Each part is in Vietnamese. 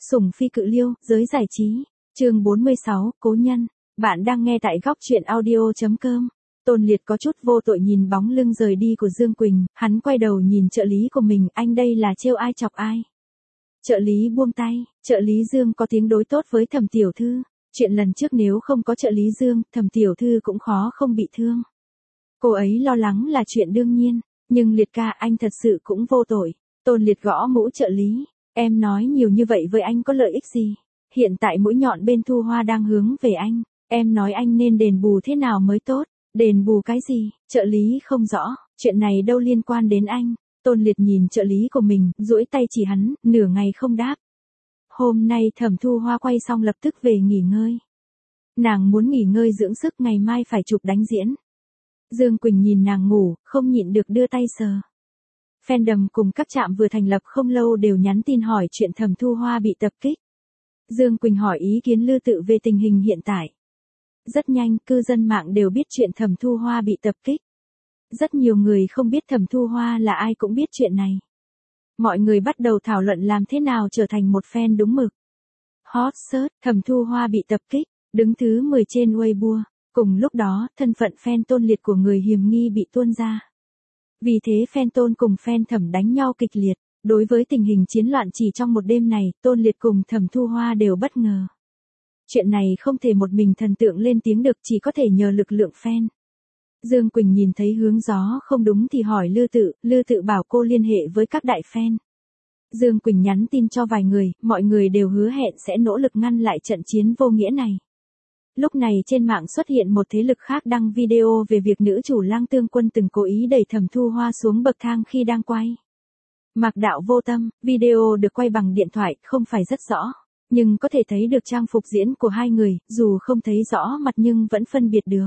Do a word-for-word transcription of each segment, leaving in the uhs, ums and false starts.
Sủng phi cự liêu, giới giải trí. Chương bốn mươi sáu, cố nhân. Bạn đang nghe tại góc truyện audio chấm com. Tôn Liệt có chút vô tội nhìn bóng lưng rời đi của Dương Quỳnh, hắn quay đầu nhìn trợ lý của mình, anh đây là trêu ai chọc ai. Trợ lý buông tay, trợ lý Dương có tiếng đối tốt với Thẩm tiểu thư. Chuyện lần trước nếu không có trợ lý Dương, Thẩm tiểu thư cũng khó không bị thương. Cô ấy lo lắng là chuyện đương nhiên, nhưng Liệt ca anh thật sự cũng vô tội. Tôn Liệt gõ mũ trợ lý. Em nói nhiều như vậy với anh có lợi ích gì? Hiện tại mũi nhọn bên Thu Hoa đang hướng về anh. Em nói anh nên đền bù thế nào mới tốt? Đền bù cái gì? Trợ lý không rõ, chuyện này đâu liên quan đến anh. Tôn Liệt nhìn trợ lý của mình, duỗi tay chỉ hắn, nửa ngày không đáp. Hôm nay Thẩm Thu Hoa quay xong lập tức về nghỉ ngơi. Nàng muốn nghỉ ngơi dưỡng sức, ngày mai phải chụp đánh diễn. Dương Quỳnh nhìn nàng ngủ, không nhịn được đưa tay sờ. Fandom cùng các trạm vừa thành lập không lâu đều nhắn tin hỏi chuyện Thẩm Thu Hoa bị tập kích. Dương Quỳnh hỏi ý kiến Lư Tự về tình hình hiện tại. Rất nhanh, cư dân mạng đều biết chuyện Thẩm Thu Hoa bị tập kích. Rất nhiều người không biết Thẩm Thu Hoa là ai cũng biết chuyện này. Mọi người bắt đầu thảo luận làm thế nào trở thành một fan đúng mực. Hot search, Thẩm Thu Hoa bị tập kích, đứng thứ mười trên Weibo. Cùng lúc đó, thân phận fan Tôn Liệt của người hiểm nghi bị tuôn ra. Vì thế fan Tôn cùng fan Thẩm đánh nhau kịch liệt. Đối với tình hình chiến loạn chỉ trong một đêm này, Tôn Liệt cùng Thẩm Thu Hoa đều bất ngờ. Chuyện này không thể một mình thần tượng lên tiếng được, chỉ có thể nhờ lực lượng fan. Dương Quỳnh nhìn thấy hướng gió không đúng thì hỏi Lư Tự, Lư Tự bảo cô liên hệ với các đại fan. Dương Quỳnh nhắn tin cho vài người, mọi người đều hứa hẹn sẽ nỗ lực ngăn lại trận chiến vô nghĩa này. Lúc này trên mạng xuất hiện một thế lực khác đăng video về việc nữ chủ Lang Tương Quân từng cố ý đẩy Thẩm Thu Hoa xuống bậc thang khi đang quay. Mạc Đạo vô tâm, video được quay bằng điện thoại, không phải rất rõ, nhưng có thể thấy được trang phục diễn của hai người, dù không thấy rõ mặt nhưng vẫn phân biệt được.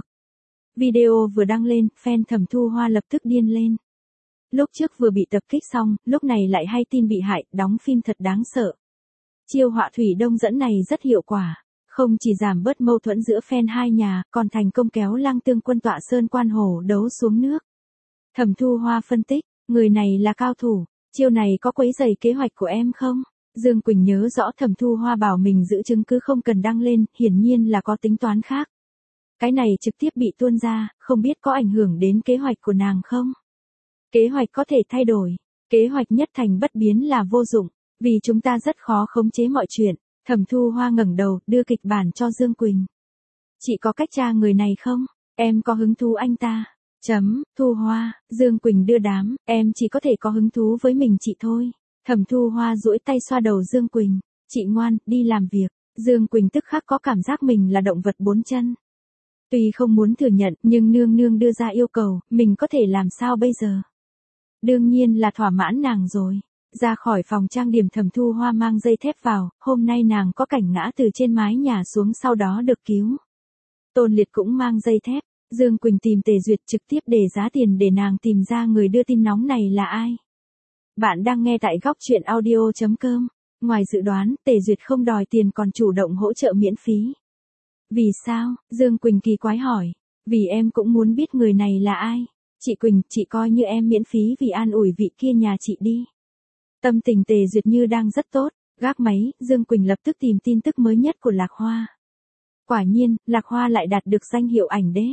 Video vừa đăng lên, fan Thẩm Thu Hoa lập tức điên lên. Lúc trước vừa bị tập kích xong, lúc này lại hay tin bị hại, đóng phim thật đáng sợ. Chiêu họa thủy đông dẫn này rất hiệu quả, không chỉ giảm bớt mâu thuẫn giữa fan hai nhà, còn thành công kéo Lang Tương Quân tọa sơn quan hổ đấu xuống nước. Thẩm Thu Hoa phân tích, người này là cao thủ, chiêu này có quấy rầy kế hoạch của em không? Dương Quỳnh nhớ rõ Thẩm Thu Hoa bảo mình giữ chứng cứ không cần đăng lên, hiển nhiên là có tính toán khác. Cái này trực tiếp bị tuôn ra, không biết có ảnh hưởng đến kế hoạch của nàng không? Kế hoạch có thể thay đổi, kế hoạch nhất thành bất biến là vô dụng, vì chúng ta rất khó khống chế mọi chuyện. Thẩm Thu Hoa ngẩng đầu, đưa kịch bản cho Dương Quỳnh. Chị có cách tra người này không? Em có hứng thú anh ta. Chấm, Thu Hoa, Dương Quỳnh đưa đám, em chỉ có thể có hứng thú với mình chị thôi. Thẩm Thu Hoa duỗi tay xoa đầu Dương Quỳnh, chị ngoan, đi làm việc. Dương Quỳnh tức khắc có cảm giác mình là động vật bốn chân. Tuy không muốn thừa nhận, nhưng nương nương đưa ra yêu cầu, mình có thể làm sao bây giờ? Đương nhiên là thỏa mãn nàng rồi. Ra khỏi phòng trang điểm, Thẩm Thu Hoa mang dây thép vào, hôm nay nàng có cảnh ngã từ trên mái nhà xuống sau đó được cứu. Tôn Liệt cũng mang dây thép. Dương Quỳnh tìm Tề Duyệt trực tiếp để giá tiền để nàng tìm ra người đưa tin nóng này là ai. Bạn đang nghe tại góc truyện audio chấm com. Ngoài dự đoán, Tề Duyệt không đòi tiền còn chủ động hỗ trợ miễn phí. Vì sao? Dương Quỳnh kỳ quái hỏi. Vì em cũng muốn biết người này là ai. Chị Quỳnh, chị coi như em miễn phí vì an ủi vị kia nhà chị đi. Tâm tình Tề Duyệt như đang rất tốt. Gác máy, Dương Quỳnh lập tức tìm tin tức mới nhất của Lạc Hoa. Quả nhiên, Lạc Hoa lại đạt được danh hiệu ảnh đế.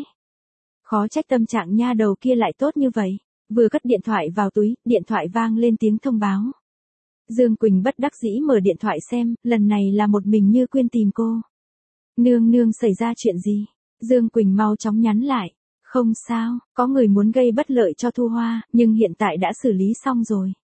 Khó trách tâm trạng nha đầu kia lại tốt như vậy. Vừa cất điện thoại vào túi, điện thoại vang lên tiếng thông báo. Dương Quỳnh bất đắc dĩ mở điện thoại xem, lần này là một mình Như Quyên tìm cô. Nương nương xảy ra chuyện gì? Dương Quỳnh mau chóng nhắn lại. Không sao, có người muốn gây bất lợi cho Thu Hoa, nhưng hiện tại đã xử lý xong rồi.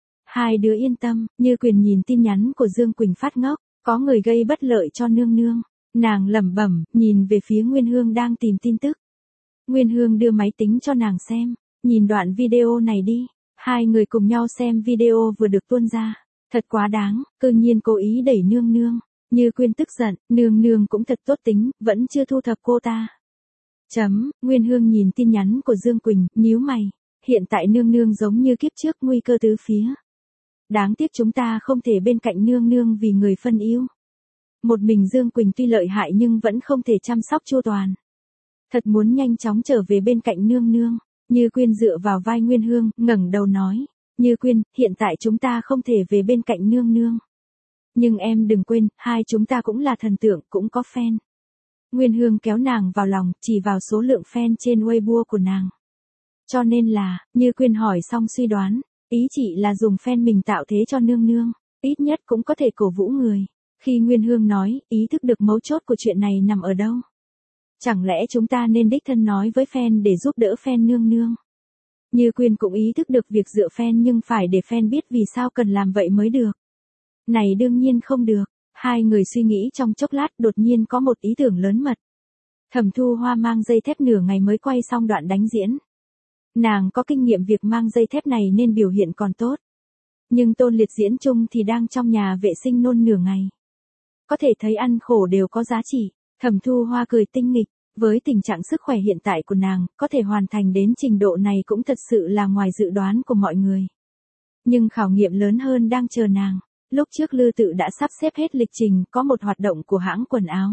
Hai đứa yên tâm. Như Quyên nhìn tin nhắn của Dương Quỳnh phát ngốc, có người gây bất lợi cho nương nương. Nàng lẩm bẩm, nhìn về phía Nguyên Hương đang tìm tin tức. Nguyên Hương đưa máy tính cho nàng xem, nhìn đoạn video này đi. Hai người cùng nhau xem video vừa được tuôn ra. Thật quá đáng, cư nhiên cố ý đẩy nương nương. Như Quyên tức giận, nương nương cũng thật tốt tính, vẫn chưa thu thập cô ta. Chấm, Nguyên Hương nhìn tin nhắn của Dương Quỳnh, nhíu mày. Hiện tại nương nương giống như kiếp trước, nguy cơ tứ phía. Đáng tiếc chúng ta không thể bên cạnh nương nương vì người phân yêu. Một mình Dương Quỳnh tuy lợi hại nhưng vẫn không thể chăm sóc chu toàn. Thật muốn nhanh chóng trở về bên cạnh nương nương. Như Quyên dựa vào vai Nguyên Hương, ngẩng đầu nói. Như Quyên, hiện tại chúng ta không thể về bên cạnh nương nương. Nhưng em đừng quên, hai chúng ta cũng là thần tượng, cũng có fan. Nguyên Hương kéo nàng vào lòng, chỉ vào số lượng fan trên Weibo của nàng. Cho nên là, Như Quyên hỏi xong suy đoán, ý chị là dùng fan mình tạo thế cho nương nương, ít nhất cũng có thể cổ vũ người. Khi Nguyên Hương nói, ý thức được mấu chốt của chuyện này nằm ở đâu. Chẳng lẽ chúng ta nên đích thân nói với fan để giúp đỡ fan nương nương. Như Quyên cũng ý thức được việc dựa fan nhưng phải để fan biết vì sao cần làm vậy mới được. Này đương nhiên không được. Hai người suy nghĩ trong chốc lát đột nhiên có một ý tưởng lớn mật. Thẩm Thu Hoa mang dây thép nửa ngày mới quay xong đoạn đánh diễn. Nàng có kinh nghiệm việc mang dây thép này nên biểu hiện còn tốt. Nhưng Tôn Liệt diễn chung thì đang trong nhà vệ sinh nôn nửa ngày. Có thể thấy ăn khổ đều có giá trị. Thẩm Thu Hoa cười tinh nghịch. Với tình trạng sức khỏe hiện tại của nàng, có thể hoàn thành đến trình độ này cũng thật sự là ngoài dự đoán của mọi người. Nhưng khảo nghiệm lớn hơn đang chờ nàng. Lúc trước Lư Tự đã sắp xếp hết lịch trình, có một hoạt động của hãng quần áo.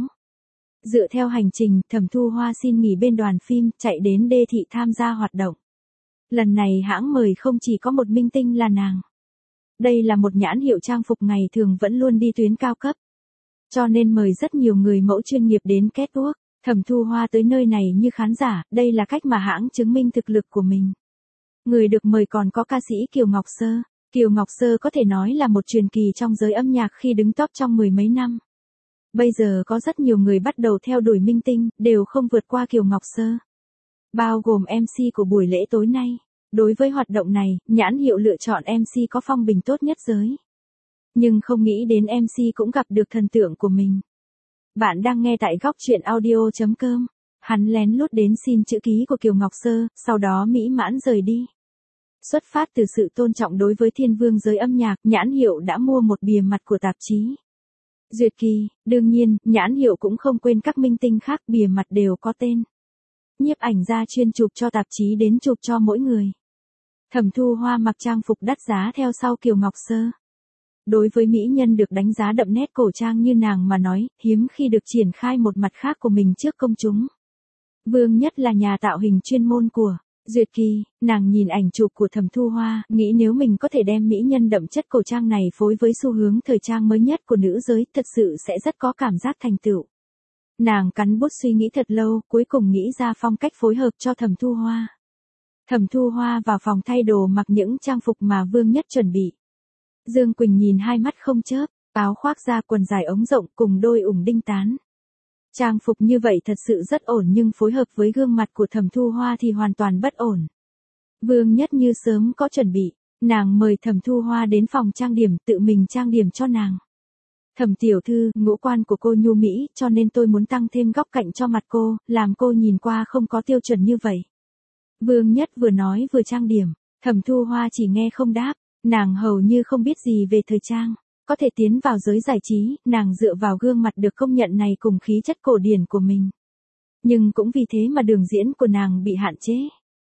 Dựa theo hành trình, Thẩm Thu Hoa xin nghỉ bên đoàn phim, chạy đến đê thị tham gia hoạt động. Lần này hãng mời không chỉ có một minh tinh là nàng. Đây là một nhãn hiệu trang phục ngày thường vẫn luôn đi tuyến cao cấp. Cho nên mời rất nhiều người mẫu chuyên nghiệp đến catwalk. Thẩm Thu Hoa tới nơi này như khán giả, đây là cách mà hãng chứng minh thực lực của mình. Người được mời còn có ca sĩ Kiều Ngọc Sơ. Kiều Ngọc Sơ có thể nói là một truyền kỳ trong giới âm nhạc khi đứng top trong mười mấy năm. Bây giờ có rất nhiều người bắt đầu theo đuổi minh tinh, đều không vượt qua Kiều Ngọc Sơ. Bao gồm em xê của buổi lễ tối nay. Đối với hoạt động này, nhãn hiệu lựa chọn em xê có phong bình tốt nhất giới. Nhưng không nghĩ đến em xê cũng gặp được thần tượng của mình. Bạn đang nghe tại góc truyện audio chấm com. Hắn lén lút đến xin chữ ký của Kiều Ngọc Sơ, sau đó mỹ mãn rời đi. Xuất phát từ sự tôn trọng đối với thiên vương giới âm nhạc, nhãn hiệu đã mua một bìa mặt của tạp chí. Duyệt Kỳ, đương nhiên, nhãn hiệu cũng không quên các minh tinh khác, bìa mặt đều có tên. Nhiếp ảnh gia chuyên chụp cho tạp chí đến chụp cho mỗi người. Thẩm Thu Hoa mặc trang phục đắt giá theo sau Kiều Ngọc Sơ. Đối với mỹ nhân được đánh giá đậm nét cổ trang như nàng mà nói, hiếm khi được triển khai một mặt khác của mình trước công chúng. Vương Nhất là nhà tạo hình chuyên môn của Duyệt Kỳ, nàng nhìn ảnh chụp của Thẩm Thu Hoa, nghĩ nếu mình có thể đem mỹ nhân đậm chất cổ trang này phối với xu hướng thời trang mới nhất của nữ giới, thật sự sẽ rất có cảm giác thành tựu. Nàng cắn bút suy nghĩ thật lâu, cuối cùng nghĩ ra phong cách phối hợp cho Thẩm Thu Hoa. Thẩm Thu Hoa vào phòng thay đồ mặc những trang phục mà Vương Nhất chuẩn bị. Dương Quỳnh nhìn hai mắt không chớp, áo khoác da quần dài ống rộng cùng đôi ủng đinh tán. Trang phục như vậy thật sự rất ổn nhưng phối hợp với gương mặt của Thẩm Thu Hoa thì hoàn toàn bất ổn. Vương Nhất như sớm có chuẩn bị, nàng mời Thẩm Thu Hoa đến phòng trang điểm tự mình trang điểm cho nàng. Thẩm tiểu thư, ngũ quan của cô nhu mỹ, cho nên tôi muốn tăng thêm góc cạnh cho mặt cô, làm cô nhìn qua không có tiêu chuẩn như vậy. Vương Nhất vừa nói vừa trang điểm, Thẩm Thu Hoa chỉ nghe không đáp, nàng hầu như không biết gì về thời trang. Có thể tiến vào giới giải trí, nàng dựa vào gương mặt được công nhận này cùng khí chất cổ điển của mình. Nhưng cũng vì thế mà đường diễn của nàng bị hạn chế.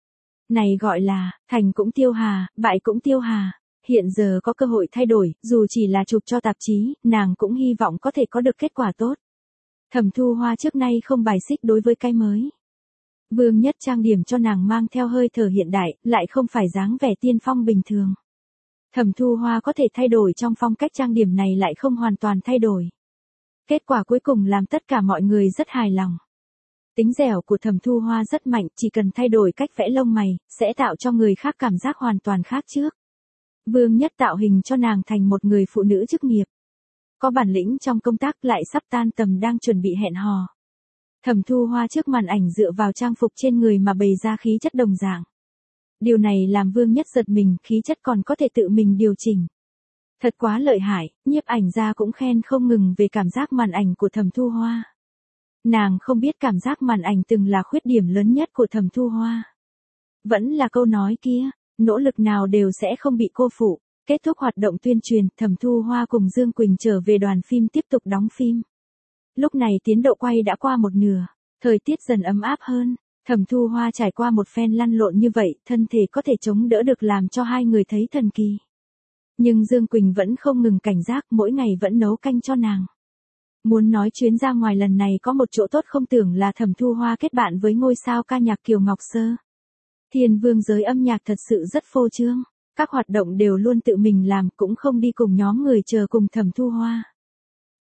Này gọi là, thành cũng tiêu hà, bại cũng tiêu hà. Hiện giờ có cơ hội thay đổi, dù chỉ là chụp cho tạp chí, nàng cũng hy vọng có thể có được kết quả tốt. Thẩm Thu Hoa trước nay không bài xích đối với cái mới. Vương Nhất trang điểm cho nàng mang theo hơi thở hiện đại, lại không phải dáng vẻ tiên phong bình thường. Thẩm Thu Hoa có thể thay đổi trong phong cách trang điểm này lại không hoàn toàn thay đổi. Kết quả cuối cùng làm tất cả mọi người rất hài lòng. Tính dẻo của Thẩm Thu Hoa rất mạnh, chỉ cần thay đổi cách vẽ lông mày, sẽ tạo cho người khác cảm giác hoàn toàn khác trước. Vương Nhất tạo hình cho nàng thành một người phụ nữ chức nghiệp. Có bản lĩnh trong công tác lại sắp tan tầm đang chuẩn bị hẹn hò. Thẩm Thu Hoa trước màn ảnh dựa vào trang phục trên người mà bày ra khí chất đồng dạng. Điều này làm Vương Nhất giật mình, khí chất còn có thể tự mình điều chỉnh. Thật quá lợi hại, nhiếp ảnh gia cũng khen không ngừng về cảm giác màn ảnh của Thẩm Thu Hoa. Nàng không biết cảm giác màn ảnh từng là khuyết điểm lớn nhất của Thẩm Thu Hoa. Vẫn là câu nói kia, nỗ lực nào đều sẽ không bị cô phụ. Kết thúc hoạt động tuyên truyền, Thẩm Thu Hoa cùng Dương Quỳnh trở về đoàn phim tiếp tục đóng phim. Lúc này tiến độ quay đã qua một nửa, thời tiết dần ấm áp hơn. Thẩm Thu Hoa trải qua một phen lăn lộn như vậy, thân thể có thể chống đỡ được làm cho hai người thấy thần kỳ. Nhưng Dương Quỳnh vẫn không ngừng cảnh giác, mỗi ngày vẫn nấu canh cho nàng. Muốn nói chuyến ra ngoài lần này có một chỗ tốt không tưởng là Thẩm Thu Hoa kết bạn với ngôi sao ca nhạc Kiều Ngọc Sơ. Thiên vương giới âm nhạc thật sự rất phô trương, các hoạt động đều luôn tự mình làm, cũng không đi cùng nhóm người chờ cùng Thẩm Thu Hoa.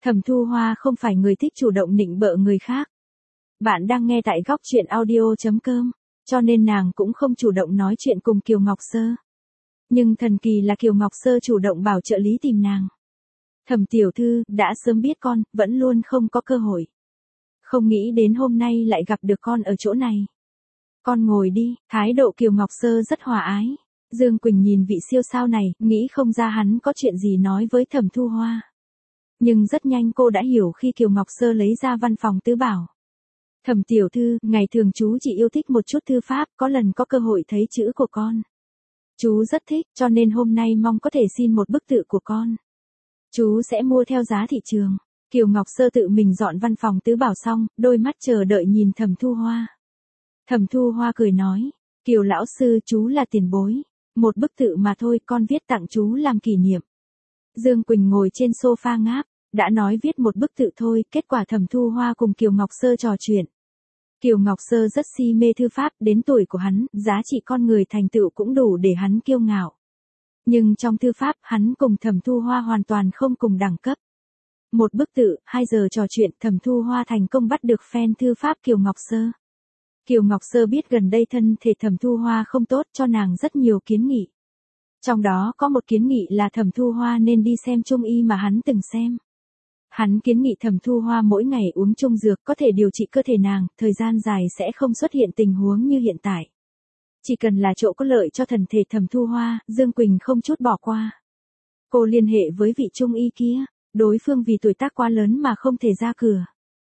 Thẩm Thu Hoa không phải người thích chủ động nịnh bợ người khác. Bạn đang nghe tại góc truyện audio.com, cho nên nàng cũng không chủ động nói chuyện cùng Kiều Ngọc Sơ. Nhưng thần kỳ là Kiều Ngọc Sơ chủ động bảo trợ lý tìm nàng. Thẩm tiểu thư, đã sớm biết con, vẫn luôn không có cơ hội. Không nghĩ đến hôm nay lại gặp được con ở chỗ này. Con ngồi đi, thái độ Kiều Ngọc Sơ rất hòa ái. Dương Quỳnh nhìn vị siêu sao này, nghĩ không ra hắn có chuyện gì nói với Thẩm Thu Hoa. Nhưng rất nhanh cô đã hiểu khi Kiều Ngọc Sơ lấy ra văn phòng tứ bảo. Thẩm tiểu thư, ngày thường chú chỉ yêu thích một chút thư pháp, có lần có cơ hội thấy chữ của con. Chú rất thích, cho nên hôm nay mong có thể xin một bức tự của con. Chú sẽ mua theo giá thị trường. Kiều Ngọc Sơ tự mình dọn văn phòng tứ bảo xong, đôi mắt chờ đợi nhìn Thẩm Thu Hoa. Thẩm Thu Hoa cười nói, Kiều lão sư, chú là tiền bối. Một bức tự mà thôi, con viết tặng chú làm kỷ niệm. Dương Quỳnh ngồi trên sofa ngáp, đã nói viết một bức tự thôi, kết quả Thẩm Thu Hoa cùng Kiều Ngọc Sơ trò chuyện. Kiều Ngọc Sơ rất si mê thư pháp, đến tuổi của hắn, giá trị con người thành tựu cũng đủ để hắn kiêu ngạo. Nhưng trong thư pháp, hắn cùng Thẩm Thu Hoa hoàn toàn không cùng đẳng cấp. Một bức tự, hai giờ trò chuyện, Thẩm Thu Hoa thành công bắt được fan thư pháp Kiều Ngọc Sơ. Kiều Ngọc Sơ biết gần đây thân thể Thẩm Thu Hoa không tốt, cho nàng rất nhiều kiến nghị. Trong đó có một kiến nghị là Thẩm Thu Hoa nên đi xem trung y mà hắn từng xem. Hắn kiến nghị Thẩm Thu Hoa mỗi ngày uống trung dược có thể điều trị cơ thể nàng, thời gian dài sẽ không xuất hiện tình huống như hiện tại. Chỉ cần là chỗ có lợi cho thần thể Thẩm Thu Hoa, Dương Quỳnh không chút bỏ qua. Cô liên hệ với vị trung y kia, đối phương vì tuổi tác quá lớn mà không thể ra cửa.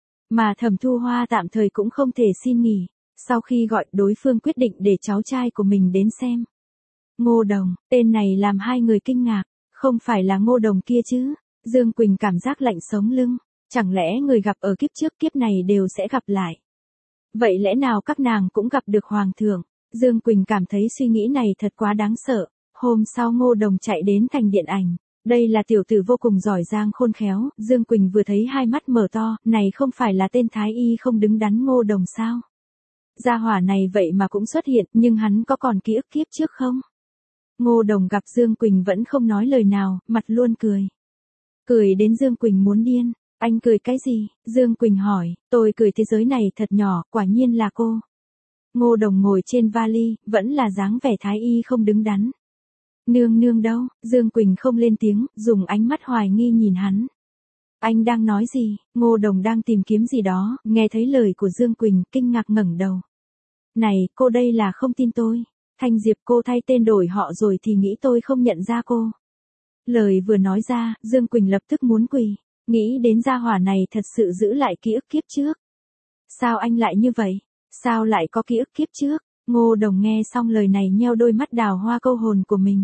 Mà Thẩm Thu Hoa tạm thời cũng không thể xin nghỉ. Sau khi gọi, đối phương quyết định để cháu trai của mình đến xem. Ngô Đồng, tên này làm hai người kinh ngạc, không phải là Ngô Đồng kia chứ. Dương Quỳnh cảm giác lạnh sống lưng, chẳng lẽ người gặp ở kiếp trước kiếp này đều sẽ gặp lại. Vậy lẽ nào các nàng cũng gặp được Hoàng thượng? Dương Quỳnh cảm thấy suy nghĩ này thật quá đáng sợ. Hôm sau Ngô Đồng chạy đến thành điện ảnh. Đây là tiểu tử vô cùng giỏi giang khôn khéo, Dương Quỳnh vừa thấy hai mắt mở to, này không phải là tên thái y không đứng đắn Ngô Đồng sao? Gia hỏa này vậy mà cũng xuất hiện, nhưng hắn có còn ký ức kiếp trước không? Ngô Đồng gặp Dương Quỳnh vẫn không nói lời nào, mặt luôn cười. Cười đến Dương Quỳnh muốn điên. Anh cười cái gì? Dương Quỳnh hỏi, tôi cười thế giới này thật nhỏ, quả nhiên là cô. Ngô Đồng ngồi trên vali, vẫn là dáng vẻ thái y không đứng đắn. Nương nương đâu? Dương Quỳnh không lên tiếng, dùng ánh mắt hoài nghi nhìn hắn. Anh đang nói gì? Ngô Đồng đang tìm kiếm gì đó, nghe thấy lời của Dương Quỳnh, kinh ngạc ngẩng đầu. Này, cô đây là không tin tôi. Thanh Diệp, cô thay tên đổi họ rồi thì nghĩ tôi không nhận ra cô. Lời vừa nói ra, Dương Quỳnh lập tức muốn quỳ, nghĩ đến gia hỏa này thật sự giữ lại ký ức kiếp trước. Sao anh lại như vậy? Sao lại có ký ức kiếp trước? Ngô Đồng nghe xong lời này nheo đôi mắt đào hoa câu hồn của mình.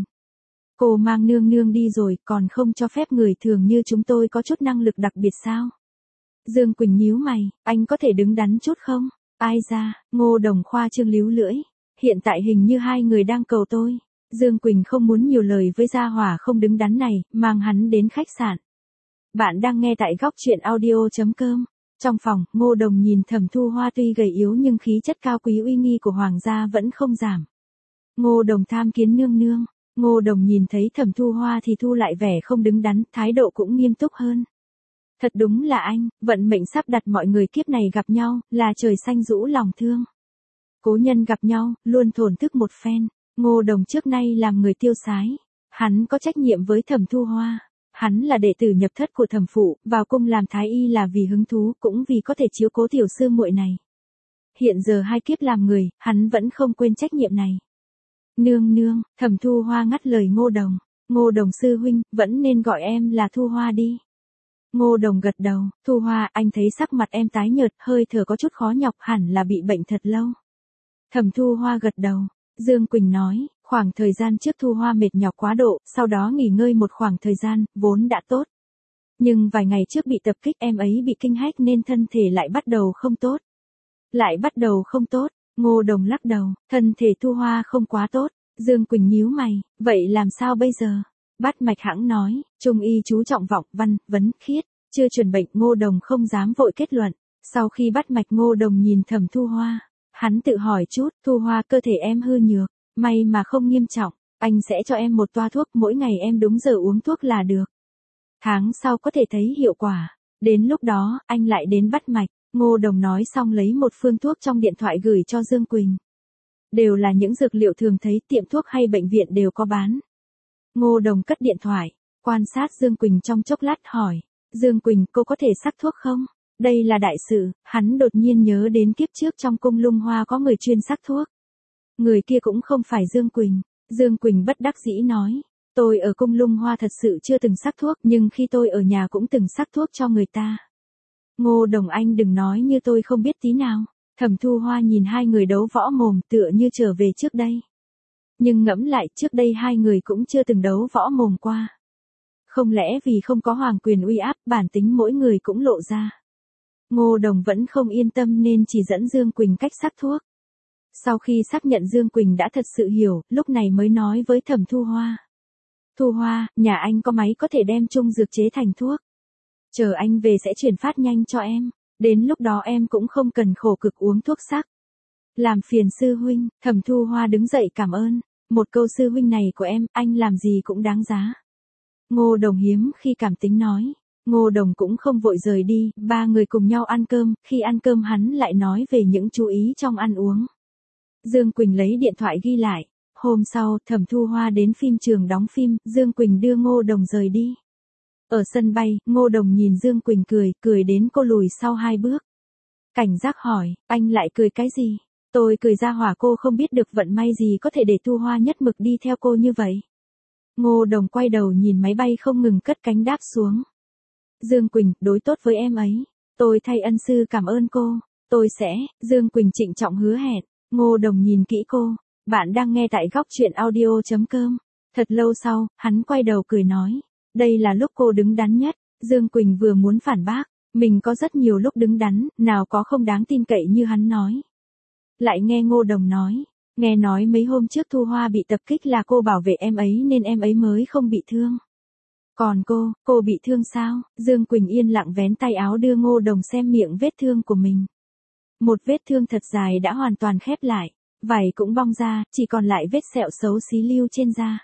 Cô mang nương nương đi rồi, còn không cho phép người thường như chúng tôi có chút năng lực đặc biệt sao? Dương Quỳnh nhíu mày, anh có thể đứng đắn chút không? Ai ra? Ngô Đồng khoa trương líu lưỡi. Hiện tại hình như hai người đang cầu tôi. Dương Quỳnh không muốn nhiều lời với gia hỏa không đứng đắn này, mang hắn đến khách sạn. Bạn đang nghe tại góc truyện audio.com. Trong phòng, Ngô Đồng nhìn Thẩm Thu Hoa tuy gầy yếu nhưng khí chất cao quý uy nghi của hoàng gia vẫn không giảm. Ngô Đồng tham kiến nương nương. Ngô Đồng nhìn thấy Thẩm Thu Hoa thì thu lại vẻ không đứng đắn, thái độ cũng nghiêm túc hơn. Thật đúng là anh, vận mệnh sắp đặt mọi người kiếp này gặp nhau, là trời xanh rũ lòng thương. Cố nhân gặp nhau, luôn thổn thức một phen. Ngô Đồng trước nay làm người tiêu sái. Hắn có trách nhiệm với Thẩm Thu Hoa. Hắn là đệ tử nhập thất của thẩm phụ, vào cung làm thái y là vì hứng thú, cũng vì có thể chiếu cố tiểu sư muội này. Hiện giờ hai kiếp làm người, hắn vẫn không quên trách nhiệm này. Nương nương, Thẩm Thu Hoa ngắt lời Ngô Đồng. Ngô Đồng sư huynh, vẫn nên gọi em là Thu Hoa đi. Ngô Đồng gật đầu, Thu Hoa, anh thấy sắc mặt em tái nhợt, hơi thở có chút khó nhọc, hẳn là bị bệnh thật lâu. Thẩm Thu Hoa gật đầu. Dương Quỳnh nói, khoảng thời gian trước Thu Hoa mệt nhọc quá độ, sau đó nghỉ ngơi một khoảng thời gian, vốn đã tốt. Nhưng vài ngày trước bị tập kích, em ấy bị kinh hách nên thân thể lại bắt đầu không tốt. Lại bắt đầu không tốt, Ngô Đồng lắc đầu, thân thể Thu Hoa không quá tốt. Dương Quỳnh nhíu mày, vậy làm sao bây giờ? Bát Mạch hãng nói, trung y chú trọng vọng, văn, vấn, khiết, chưa chuẩn bệnh. Ngô Đồng không dám vội kết luận. Sau khi Bát Mạch, Ngô Đồng nhìn Thẩm Thu Hoa. Hắn tự hỏi chút, Thu Hoa, cơ thể em hư nhược, may mà không nghiêm trọng, anh sẽ cho em một toa thuốc, mỗi ngày em đúng giờ uống thuốc là được. tháng sau có thể thấy hiệu quả. Đến lúc đó, anh lại đến bắt mạch. Ngô Đồng nói xong lấy một phương thuốc trong điện thoại gửi cho Dương Quỳnh. Đều là những dược liệu thường thấy tiệm thuốc hay bệnh viện đều có bán. Ngô Đồng cất điện thoại, quan sát Dương Quỳnh trong chốc lát hỏi. Dương Quỳnh, cô có thể sắc thuốc không? Đây là đại sự, hắn đột nhiên nhớ đến kiếp trước trong cung Lung Hoa có người chuyên sắc thuốc. Người kia cũng không phải Dương Quỳnh. Dương Quỳnh bất đắc dĩ nói. Tôi ở cung Lung Hoa thật sự chưa từng sắc thuốc, nhưng khi tôi ở nhà cũng từng sắc thuốc cho người ta. Ngô Đồng, anh đừng nói như tôi không biết tí nào. Thẩm Thu Hoa nhìn hai người đấu võ mồm tựa như trở về trước đây. Nhưng ngẫm lại, trước đây hai người cũng chưa từng đấu võ mồm qua. Không lẽ vì không có hoàng quyền uy áp, bản tính mỗi người cũng lộ ra. Ngô Đồng vẫn không yên tâm nên chỉ dẫn Dương Quỳnh cách sắc thuốc. Sau khi xác nhận Dương Quỳnh đã thật sự hiểu, lúc này mới nói với Thẩm Thu Hoa. Thu Hoa, nhà anh có máy có thể đem chung dược chế thành thuốc. Chờ anh về sẽ chuyển phát nhanh cho em. Đến lúc đó em cũng không cần khổ cực uống thuốc sắc. Làm phiền sư huynh. Thẩm Thu Hoa đứng dậy cảm ơn. Một câu sư huynh này của em, anh làm gì cũng đáng giá. Ngô Đồng hiếm khi cảm tính nói. Ngô Đồng cũng không vội rời đi, ba người cùng nhau ăn cơm, khi ăn cơm hắn lại nói về những chú ý trong ăn uống. Dương Quỳnh lấy điện thoại ghi lại. Hôm sau, Thẩm Thu Hoa đến phim trường đóng phim, Dương Quỳnh đưa Ngô Đồng rời đi. Ở sân bay, Ngô Đồng nhìn Dương Quỳnh cười, cười đến cô lùi sau hai bước. Cảnh giác hỏi, anh lại cười cái gì? Tôi cười ra hỏa cô không biết được vận may gì có thể để Thu Hoa nhất mực đi theo cô như vậy. Ngô Đồng quay đầu nhìn máy bay không ngừng cất cánh đáp xuống. Dương Quỳnh, đối tốt với em ấy. Tôi thay ân sư cảm ơn cô. Tôi sẽ, Dương Quỳnh trịnh trọng hứa hẹn. Ngô Đồng nhìn kỹ cô. Bạn đang nghe tại góc truyện audio chấm com. Thật lâu sau, hắn quay đầu cười nói. Đây là lúc cô đứng đắn nhất. Dương Quỳnh vừa muốn phản bác. Mình có rất nhiều lúc đứng đắn, nào có không đáng tin cậy như hắn nói. Lại nghe Ngô Đồng nói. Nghe nói mấy hôm trước Thu Hoa bị tập kích là cô bảo vệ em ấy nên em ấy mới không bị thương. Còn cô, cô bị thương sao? Dương Quỳnh yên lặng vén tay áo đưa Ngô Đồng xem miệng vết thương của mình. Một vết thương thật dài đã hoàn toàn khép lại. Vảy cũng bong ra, chỉ còn lại vết sẹo xấu xí lưu trên da.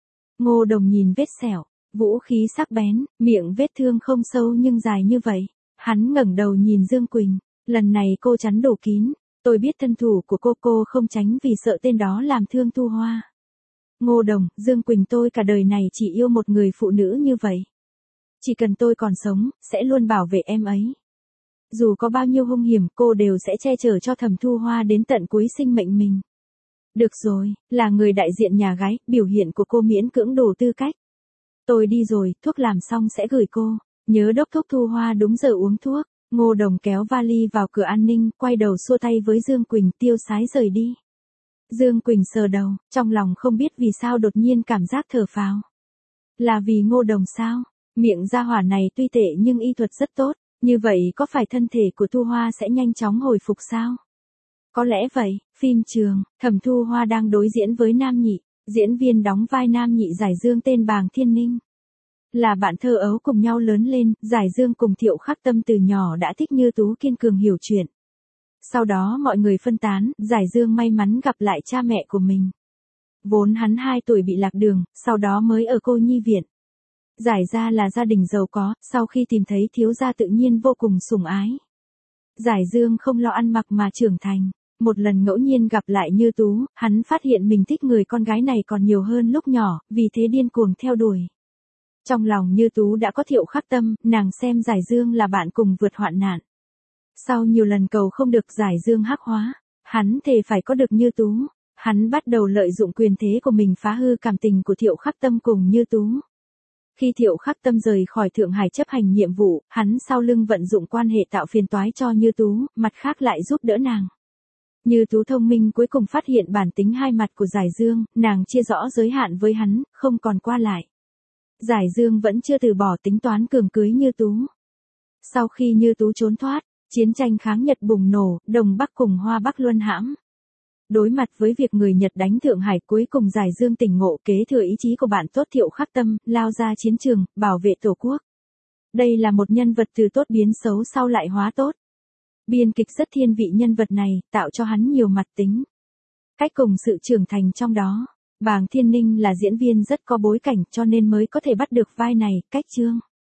Ngô Đồng nhìn vết sẹo, vũ khí sắc bén, miệng vết thương không sâu nhưng dài như vậy. Hắn ngẩng đầu nhìn Dương Quỳnh, lần này cô chắn đủ kín. Tôi biết thân thủ của cô cô không tránh vì sợ tên đó làm thương Thu Hoa. Ngô Đồng, Dương Quỳnh, tôi cả đời này chỉ yêu một người phụ nữ như vậy. Chỉ cần tôi còn sống, sẽ luôn bảo vệ em ấy. Dù có bao nhiêu hung hiểm, cô đều sẽ che chở cho Thẩm Thu Hoa đến tận cuối sinh mệnh mình. Được rồi, là người đại diện nhà gái, biểu hiện của cô miễn cưỡng đủ tư cách. Tôi đi rồi, thuốc làm xong sẽ gửi cô. Nhớ đốc thúc Thu Hoa đúng giờ uống thuốc. Ngô Đồng kéo vali vào cửa an ninh, quay đầu xua tay với Dương Quỳnh, tiêu sái rời đi. Dương Quỳnh sờ đầu, trong lòng không biết vì sao đột nhiên cảm giác thở phào. Là vì Ngô Đồng sao? Miệng gia hỏa này tuy tệ nhưng y thuật rất tốt, như vậy có phải thân thể của Thu Hoa sẽ nhanh chóng hồi phục sao? Có lẽ vậy. Phim trường, Thẩm Thu Hoa đang đối diễn với nam nhị, diễn viên đóng vai nam nhị Giải Dương tên Bàng Thiên Ninh. Là bạn thơ ấu cùng nhau lớn lên, Giải Dương cùng Thiệu Khắc Tâm từ nhỏ đã thích Như Tú kiên cường hiểu chuyện. Sau đó mọi người phân tán, Giải Dương may mắn gặp lại cha mẹ của mình. Vốn hắn hai tuổi bị lạc đường, sau đó mới ở cô nhi viện. Giải gia là gia đình giàu có, sau khi tìm thấy thiếu gia tự nhiên vô cùng sủng ái. Giải Dương không lo ăn mặc mà trưởng thành. Một lần ngẫu nhiên gặp lại Như Tú, hắn phát hiện mình thích người con gái này còn nhiều hơn lúc nhỏ, vì thế điên cuồng theo đuổi. Trong lòng Như Tú đã có Thiệu Khắc Tâm, nàng xem Giải Dương là bạn cùng vượt hoạn nạn. Sau nhiều lần cầu không được Giải Dương hắc hóa, hắn thề phải có được Như Tú. Hắn bắt đầu lợi dụng quyền thế của mình phá hư cảm tình của Thiệu Khắc Tâm cùng Như Tú. Khi Thiệu Khắc Tâm rời khỏi Thượng Hải chấp hành nhiệm vụ, hắn sau lưng vận dụng quan hệ tạo phiền toái cho Như Tú, mặt khác lại giúp đỡ nàng. Như Tú thông minh cuối cùng phát hiện bản tính hai mặt của Giải Dương, nàng chia rõ giới hạn với hắn, không còn qua lại. Giải Dương vẫn chưa từ bỏ tính toán cường cưới Như Tú. Sau khi Như Tú trốn thoát, chiến tranh kháng Nhật bùng nổ, Đông Bắc cùng Hoa Bắc luân hãm. Đối mặt với việc người Nhật đánh Thượng Hải, cuối cùng Giải Dương tỉnh ngộ, kế thừa ý chí của bạn tốt Thiệu Khắc Tâm, lao ra chiến trường, bảo vệ Tổ quốc. Đây là một nhân vật từ tốt biến xấu sau lại hóa tốt. Biên kịch rất thiên vị nhân vật này, tạo cho hắn nhiều mặt tính. Cách cùng sự trưởng thành trong đó. Bàng Thiên Ninh là diễn viên rất có bối cảnh cho nên mới có thể bắt được vai này, cách chương.